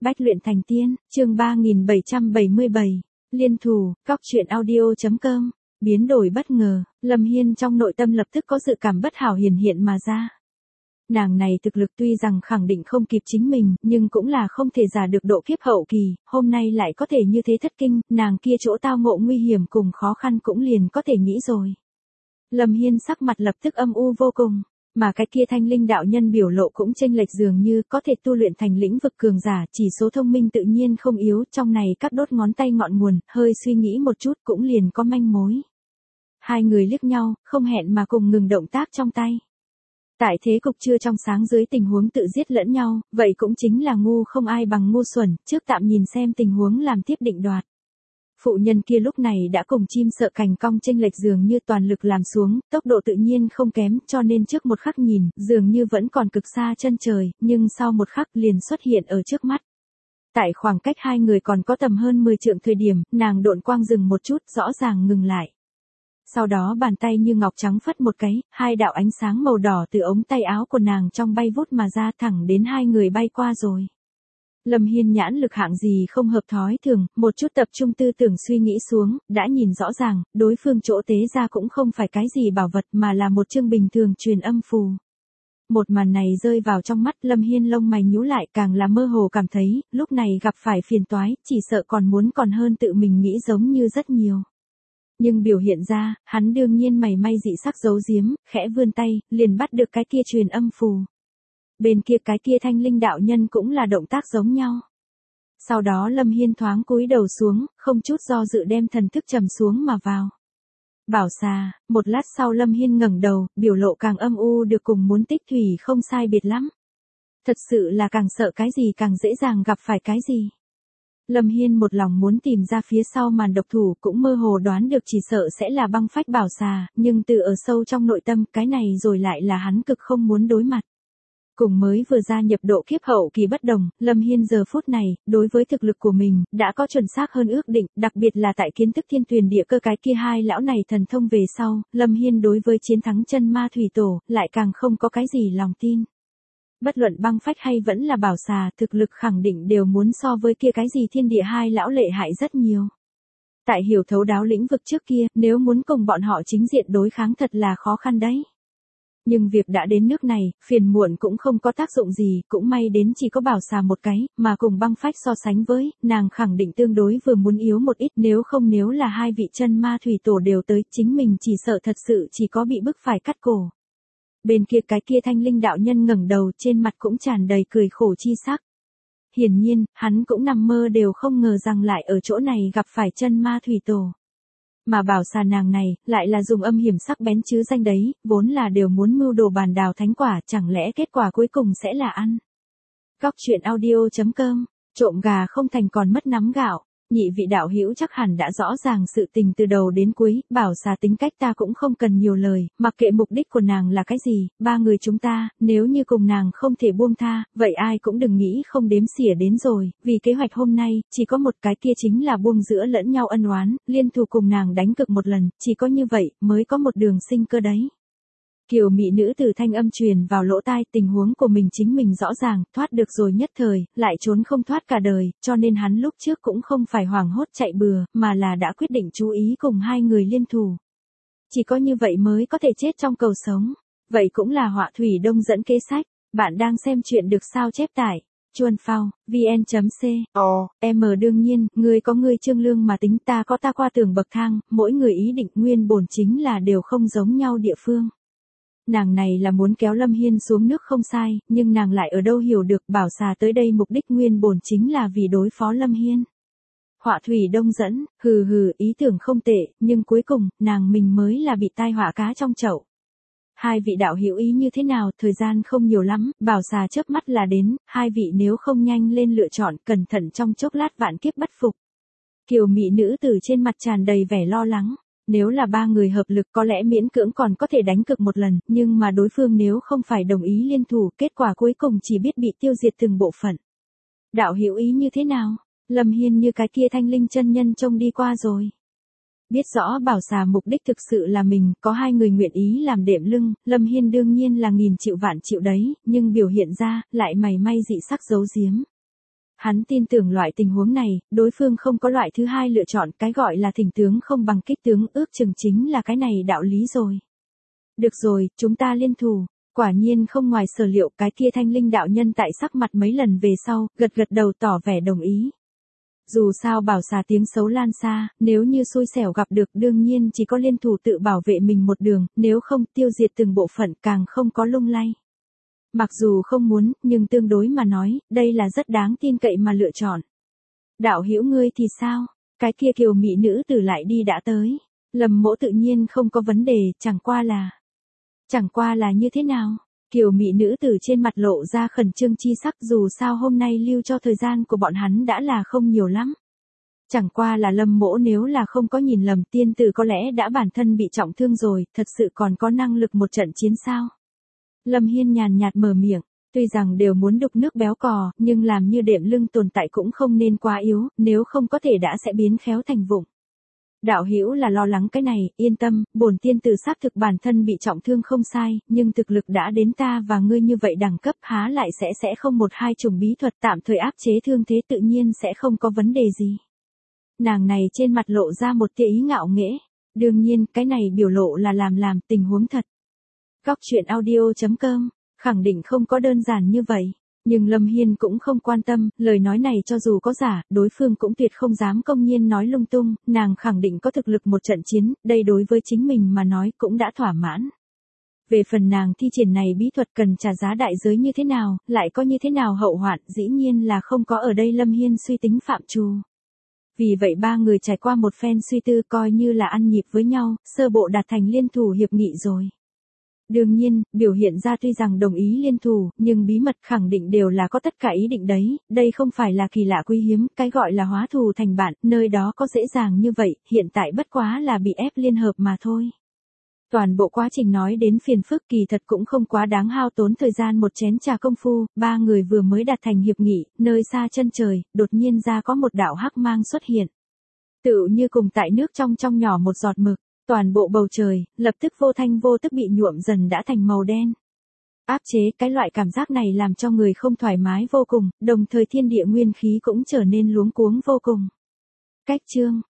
Bách luyện thành tiên, chương 3777, liên thủ, cóc truyện audio.com, biến đổi bất ngờ, Lâm Hiên trong nội tâm lập tức có dự cảm bất hảo hiển hiện mà ra. Nàng này thực lực tuy rằng khẳng định không kịp chính mình, nhưng cũng là không thể giả được độ kiếp hậu kỳ, hôm nay lại có thể như thế thất kinh, nàng kia chỗ tao ngộ nguy hiểm cùng khó khăn cũng liền có thể nghĩ rồi. Lâm Hiên sắc mặt lập tức âm u vô cùng. Mà cái kia thanh linh đạo nhân biểu lộ cũng chênh lệch dường như có thể tu luyện thành lĩnh vực cường giả, chỉ số thông minh tự nhiên không yếu, trong này các đốt ngón tay ngọn nguồn, hơi suy nghĩ một chút cũng liền có manh mối. Hai người liếc nhau, không hẹn mà cùng ngừng động tác trong tay. Tại thế cục chưa trong sáng dưới tình huống tự giết lẫn nhau, vậy cũng chính là ngu không ai bằng ngu xuẩn, trước tạm nhìn xem tình huống làm tiếp định đoạt. Phụ nhân kia lúc này đã cùng chim sợ cành cong chênh lệch dường như toàn lực làm xuống, tốc độ tự nhiên không kém, cho nên trước một khắc nhìn, dường như vẫn còn cực xa chân trời, nhưng sau một khắc liền xuất hiện ở trước mắt. Tại khoảng cách hai người còn có tầm hơn 10 trượng thời điểm, nàng độn quang dừng một chút, rõ ràng ngừng lại. Sau đó bàn tay như ngọc trắng phất một cái, hai đạo ánh sáng màu đỏ từ ống tay áo của nàng trong bay vút mà ra thẳng đến hai người bay qua rồi. Lâm Hiên nhãn lực hạng gì không hợp thói thường, một chút tập trung tư tưởng suy nghĩ xuống, đã nhìn rõ ràng, đối phương chỗ tế ra cũng không phải cái gì bảo vật mà là một chương bình thường truyền âm phù. Một màn này rơi vào trong mắt Lâm Hiên lông mày nhíu lại càng là mơ hồ cảm thấy, lúc này gặp phải phiền toái, chỉ sợ còn hơn tự mình nghĩ giống như rất nhiều. Nhưng biểu hiện ra, hắn đương nhiên mày may dị sắc giấu giếm, khẽ vươn tay, liền bắt được cái kia truyền âm phù. Bên kia cái kia thanh linh đạo nhân cũng là động tác giống nhau. Sau đó Lâm Hiên thoáng cúi đầu xuống, không chút do dự đem thần thức trầm xuống mà vào. Bảo xà, một lát sau Lâm Hiên ngẩng đầu, biểu lộ càng âm u được cùng muốn tích thủy không sai biệt lắm. Thật sự là càng sợ cái gì càng dễ dàng gặp phải cái gì. Lâm Hiên một lòng muốn tìm ra phía sau màn độc thủ cũng mơ hồ đoán được chỉ sợ sẽ là băng phách bảo xà, nhưng từ ở sâu trong nội tâm cái này rồi lại là hắn cực không muốn đối mặt. Cùng mới vừa gia nhập độ kiếp hậu kỳ bất đồng, Lâm Hiên giờ phút này, đối với thực lực của mình, đã có chuẩn xác hơn ước định, đặc biệt là tại kiến thức thiên tuyền địa cơ cái kia hai lão này thần thông về sau, Lâm Hiên đối với chiến thắng chân ma thủy tổ, lại càng không có cái gì lòng tin. Bất luận băng phách hay vẫn là bảo xà, thực lực khẳng định đều muốn so với kia cái gì thiên địa hai lão lợi hại rất nhiều. Tại hiểu thấu đáo lĩnh vực trước kia, nếu muốn cùng bọn họ chính diện đối kháng thật là khó khăn đấy. Nhưng việc đã đến nước này, phiền muộn cũng không có tác dụng gì, cũng may đến chỉ có bảo xà một cái, mà cùng băng phách so sánh với, nàng khẳng định tương đối vừa muốn yếu một ít, nếu là hai vị chân ma thủy tổ đều tới, chính mình chỉ sợ thật sự chỉ có bị bức phải cắt cổ. Bên kia cái kia thanh linh đạo nhân ngẩng đầu, trên mặt cũng tràn đầy cười khổ chi sắc. Hiển nhiên, hắn cũng nằm mơ đều không ngờ rằng lại ở chỗ này gặp phải chân ma thủy tổ. Mà bảo xà nàng này, lại là dùng âm hiểm sắc bén chứ danh đấy, vốn là đều muốn mưu đồ bàn đào thánh quả, chẳng lẽ kết quả cuối cùng sẽ là ăn. Cóc truyện audio.com, trộm gà không thành còn mất nắm gạo. Nhị vị đạo hữu chắc hẳn đã rõ ràng sự tình từ đầu đến cuối, bảo xà tính cách ta cũng không cần nhiều lời, mặc kệ mục đích của nàng là cái gì, ba người chúng ta, nếu như cùng nàng không thể buông tha, vậy ai cũng đừng nghĩ không đếm xỉa đến rồi, vì kế hoạch hôm nay, chỉ có một cái kia chính là buông giữa lẫn nhau ân oán, liên thủ cùng nàng đánh cực một lần, chỉ có như vậy, mới có một đường sinh cơ đấy. Kiều mỹ nữ từ thanh âm truyền vào lỗ tai, tình huống của mình chính mình rõ ràng, thoát được rồi nhất thời, lại trốn không thoát cả đời, cho nên hắn lúc trước cũng không phải hoảng hốt chạy bừa, mà là đã quyết định chú ý cùng hai người liên thủ. Chỉ có như vậy mới có thể chết trong cầu sống. Vậy cũng là họa thủy đông dẫn kế sách. Bạn đang xem chuyện được sao chép tải. Chuan phao, vn.c. Đương nhiên, người có người trương lương mà tính, ta có ta qua tường bậc thang, mỗi người ý định nguyên bổn chính là đều không giống nhau địa phương. Nàng này là muốn kéo Lâm Hiên xuống nước không sai, nhưng nàng lại ở đâu hiểu được bảo xà tới đây mục đích nguyên bổn chính là vì đối phó Lâm Hiên. Họa thủy đông dẫn, ý tưởng không tệ, nhưng cuối cùng, nàng mình mới là bị tai họa cá trong chậu. Hai vị đạo hữu ý như thế nào, thời gian không nhiều lắm, bảo xà chớp mắt là đến, hai vị nếu không nhanh lên lựa chọn, cẩn thận trong chốc lát vạn kiếp bất phục. Kiều mỹ nữ từ trên mặt tràn đầy vẻ lo lắng. Nếu là ba người hợp lực có lẽ miễn cưỡng còn có thể đánh cực một lần, nhưng mà đối phương nếu không phải đồng ý liên thủ, kết quả cuối cùng chỉ biết bị tiêu diệt từng bộ phận. Đạo hữu ý như thế nào? Lâm Hiên như cái kia thanh linh chân nhân trông đi qua rồi. Biết rõ bảo xà mục đích thực sự là mình, có hai người nguyện ý làm đệm lưng, Lâm Hiên đương nhiên là nghìn triệu vạn triệu đấy, nhưng biểu hiện ra, lại mày may dị sắc giấu giếm. Hắn tin tưởng loại tình huống này, đối phương không có loại thứ hai lựa chọn, cái gọi là thỉnh tướng không bằng kích tướng, ước chừng chính là cái này đạo lý rồi. Được rồi, chúng ta liên thủ. Quả nhiên không ngoài sở liệu, cái kia Thanh Linh đạo nhân tại sắc mặt mấy lần về sau, gật gật đầu tỏ vẻ đồng ý. Dù sao bảo xà tiếng xấu lan xa, nếu như xui xẻo gặp được đương nhiên chỉ có liên thủ tự bảo vệ mình một đường, nếu không tiêu diệt từng bộ phận càng không có lung lay. Mặc dù không muốn, nhưng tương đối mà nói, đây là rất đáng tin cậy mà lựa chọn. Đạo hữu ngươi thì sao? Cái kia kiều mỹ nữ tử lại đi đã tới. Lâm Mỗ tự nhiên không có vấn đề, chẳng qua là như thế nào? Kiều mỹ nữ tử trên mặt lộ ra khẩn trương chi sắc, dù sao hôm nay lưu cho thời gian của bọn hắn đã là không nhiều lắm. Chẳng qua là Lâm Mỗ nếu là không có nhìn lầm, tiên tử có lẽ đã bản thân bị trọng thương rồi, thật sự còn có năng lực một trận chiến sao? Lâm Hiên nhàn nhạt mở miệng, tuy rằng đều muốn đục nước béo cò, nhưng làm như đệm lưng tồn tại cũng không nên quá yếu, nếu không có thể đã sẽ biến khéo thành vụng. Đạo hữu là lo lắng cái này, yên tâm, bổn tiên tử xác thực bản thân bị trọng thương không sai, nhưng thực lực đã đến ta và ngươi như vậy đẳng cấp, há lại sẽ không một hai chủng bí thuật tạm thời áp chế thương thế, tự nhiên sẽ không có vấn đề gì. Nàng này trên mặt lộ ra một tia ý ngạo nghễ, đương nhiên cái này biểu lộ là làm tình huống thật. Góc truyện audio.com, khẳng định không có đơn giản như vậy. Nhưng Lâm Hiên cũng không quan tâm, lời nói này cho dù có giả, đối phương cũng tuyệt không dám công nhiên nói lung tung, nàng khẳng định có thực lực một trận chiến, đây đối với chính mình mà nói cũng đã thỏa mãn. Về phần nàng thi triển này bí thuật cần trả giá đại giới như thế nào, lại có như thế nào hậu hoạn, dĩ nhiên là không có ở đây Lâm Hiên suy tính phạm trù. Vì vậy ba người trải qua một phen suy tư coi như là ăn nhịp với nhau, sơ bộ đạt thành liên thủ hiệp nghị rồi. Đương nhiên, biểu hiện ra tuy rằng đồng ý liên thủ, nhưng bí mật khẳng định đều là có tất cả ý định đấy, đây không phải là kỳ lạ quý hiếm, cái gọi là hóa thù thành bạn, nơi đó có dễ dàng như vậy, hiện tại bất quá là bị ép liên hợp mà thôi. Toàn bộ quá trình nói đến phiền phức kỳ thật cũng không quá đáng hao tốn thời gian một chén trà công phu, ba người vừa mới đạt thành hiệp nghị, nơi xa chân trời, đột nhiên ra có một đạo hắc mang xuất hiện. Tựu như cùng tại nước trong nhỏ một giọt mực. Toàn bộ bầu trời, lập tức vô thanh vô tức bị nhuộm dần đã thành màu đen. Áp chế, cái loại cảm giác này làm cho người không thoải mái vô cùng, đồng thời thiên địa nguyên khí cũng trở nên luống cuống vô cùng. Cách chương,